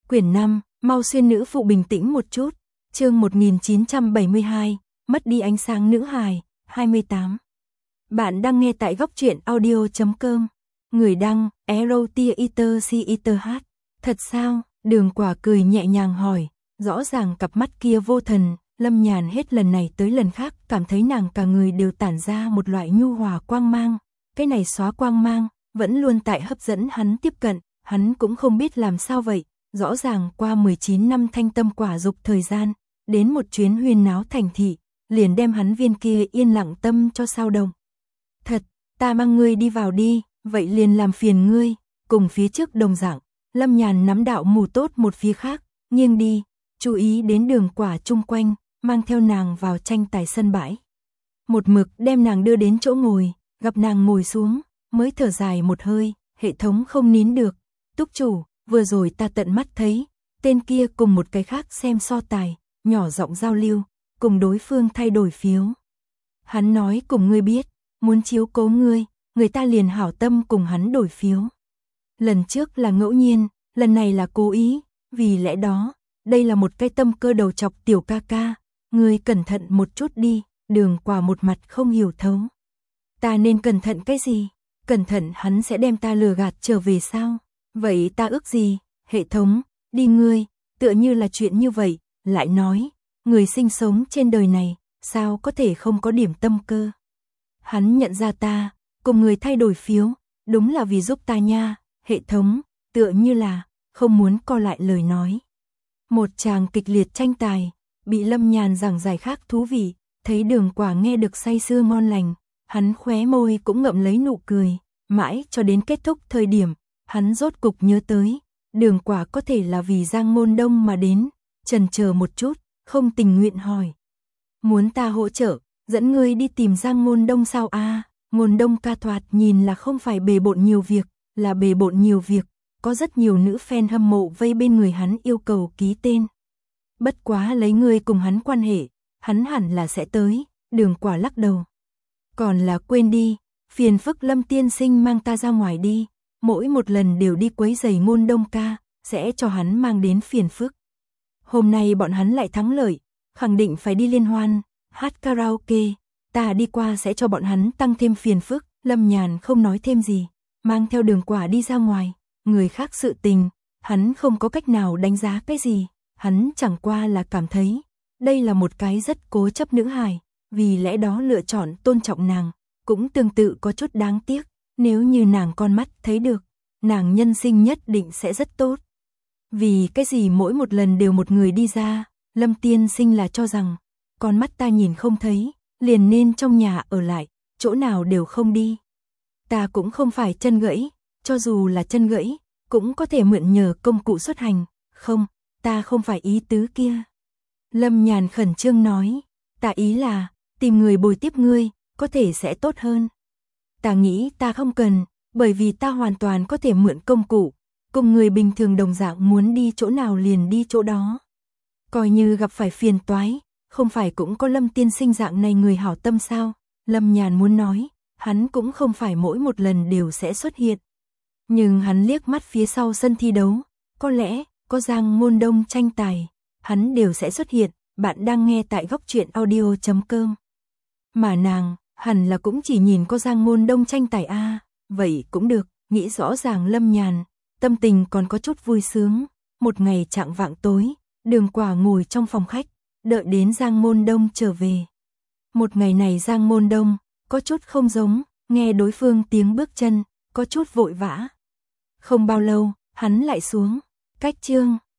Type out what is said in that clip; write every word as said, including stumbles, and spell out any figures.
Quyển năm, mau xuyên nữ phụ bình tĩnh một chút. Chương một nghìn chín trăm bảy mươi hai, mất đi ánh sáng nữ hài, hai mươi tám. Bạn đang nghe tại góc truyện audio chấm com. Người đăng, Erotia Eater C Eater H. Thật sao? Đường Quả cười nhẹ nhàng hỏi. Rõ ràng cặp mắt kia vô thần, Lâm Nhàn hết lần này tới lần khác cảm thấy nàng cả người đều tản ra một loại nhu hòa quang mang. Cái này xóa quang mang, vẫn luôn tại hấp dẫn hắn tiếp cận, hắn cũng không biết làm sao vậy. Rõ ràng qua mười chín năm thanh tâm quả dục thời gian, đến một chuyến huyên náo thành thị, liền đem hắn viên kia yên lặng tâm cho sao động. Thật, ta mang ngươi đi vào đi, vậy liền làm phiền ngươi, cùng phía trước đồng dạng, Lâm Nhàn nắm đạo mù tốt một phía khác, nghiêng đi, chú ý đến Đường Quả chung quanh, mang theo nàng vào tranh tài sân bãi. Một mực đem nàng đưa đến chỗ ngồi, gặp nàng ngồi xuống, mới thở dài một hơi, hệ thống không nín được. Túc chủ, vừa rồi ta tận mắt thấy, tên kia cùng một cái khác xem so tài, nhỏ giọng giao lưu, cùng đối phương thay đổi phiếu. Hắn nói cùng ngươi biết, muốn chiếu cố ngươi, người ta liền hảo tâm cùng hắn đổi phiếu. Lần trước là ngẫu nhiên, lần này là cố ý, vì lẽ đó, đây là một cái tâm cơ đầu chọc tiểu ca ca, ngươi cẩn thận một chút đi. Đường Quả một mặt không hiểu thấu. Ta nên cẩn thận cái gì? Cẩn thận hắn sẽ đem ta lừa gạt trở về sao? Vậy ta ước gì? Hệ thống, đi ngươi, tựa như là chuyện như vậy, lại nói, người sinh sống trên đời này, sao có thể không có điểm tâm cơ? Hắn nhận ra ta, cùng người thay đổi phiếu, đúng là vì giúp ta nha. Hệ thống, tựa như là, không muốn co lại lời nói. Một tràng kịch liệt tranh tài, bị Lâm Nhàn giảng giải khác thú vị, thấy Đường Quả nghe được say sưa ngon lành, hắn khóe môi cũng ngậm lấy nụ cười, mãi cho đến kết thúc thời điểm, hắn rốt cục nhớ tới, Đường Quả có thể là vì Giang Môn Đông mà đến, chần chờ một chút, không tình nguyện hỏi. Muốn ta hỗ trợ, dẫn ngươi đi tìm Giang Môn Đông sao a? À, Môn Đông ca thoạt nhìn là không phải bề bộn nhiều việc, là bề bộn nhiều việc, có rất nhiều nữ fan hâm mộ vây bên người hắn yêu cầu ký tên. Bất quá lấy ngươi cùng hắn quan hệ, hắn hẳn là sẽ tới. Đường Quả lắc đầu. Còn là quên đi, phiền phức Lâm tiên sinh mang ta ra ngoài đi, mỗi một lần đều đi quấy rầy Môn Đông ca, sẽ cho hắn mang đến phiền phức. Hôm nay bọn hắn lại thắng lợi, khẳng định phải đi liên hoan, hát karaoke, ta đi qua sẽ cho bọn hắn tăng thêm phiền phức. Lâm Nhàn không nói thêm gì, mang theo Đường Quả đi ra ngoài, người khác sự tình, hắn không có cách nào đánh giá cái gì, hắn chẳng qua là cảm thấy, đây là một cái rất cố chấp nữ hài, vì lẽ đó lựa chọn tôn trọng nàng, cũng tương tự có chút đáng tiếc, nếu như nàng con mắt thấy được, nàng nhân sinh nhất định sẽ rất tốt. Vì cái gì mỗi một lần đều một người đi ra, Lâm tiên sinh là cho rằng, con mắt ta nhìn không thấy, liền nên trong nhà ở lại, chỗ nào đều không đi. Ta cũng không phải chân gãy, cho dù là chân gãy, cũng có thể mượn nhờ công cụ xuất hành, không, ta không phải ý tứ kia. Lâm Nhàn khẩn trương nói, ta ý là, tìm người bồi tiếp ngươi, có thể sẽ tốt hơn. Ta nghĩ ta không cần, bởi vì ta hoàn toàn có thể mượn công cụ, cùng người bình thường đồng dạng muốn đi chỗ nào liền đi chỗ đó. Coi như gặp phải phiền toái, không phải cũng có Lâm tiên sinh dạng này người hảo tâm sao? Lâm Nhàn muốn nói, hắn cũng không phải mỗi một lần đều sẽ xuất hiện. Nhưng hắn liếc mắt phía sau sân thi đấu, có lẽ, có Giang Môn Đông tranh tài, hắn đều sẽ xuất hiện. Bạn đang nghe tại góc truyện audio chấm com. Mà nàng, hẳn là cũng chỉ nhìn có Giang Môn Đông tranh tài a, à, vậy cũng được, nghĩ rõ ràng Lâm Nhàn, tâm tình còn có chút vui sướng. Một ngày chạng vạng tối, Đường Quả ngồi trong phòng khách, đợi đến Giang Môn Đông trở về. Một ngày này Giang Môn Đông, có chút không giống, nghe đối phương tiếng bước chân, có chút vội vã. Không bao lâu, hắn lại xuống, cách chương.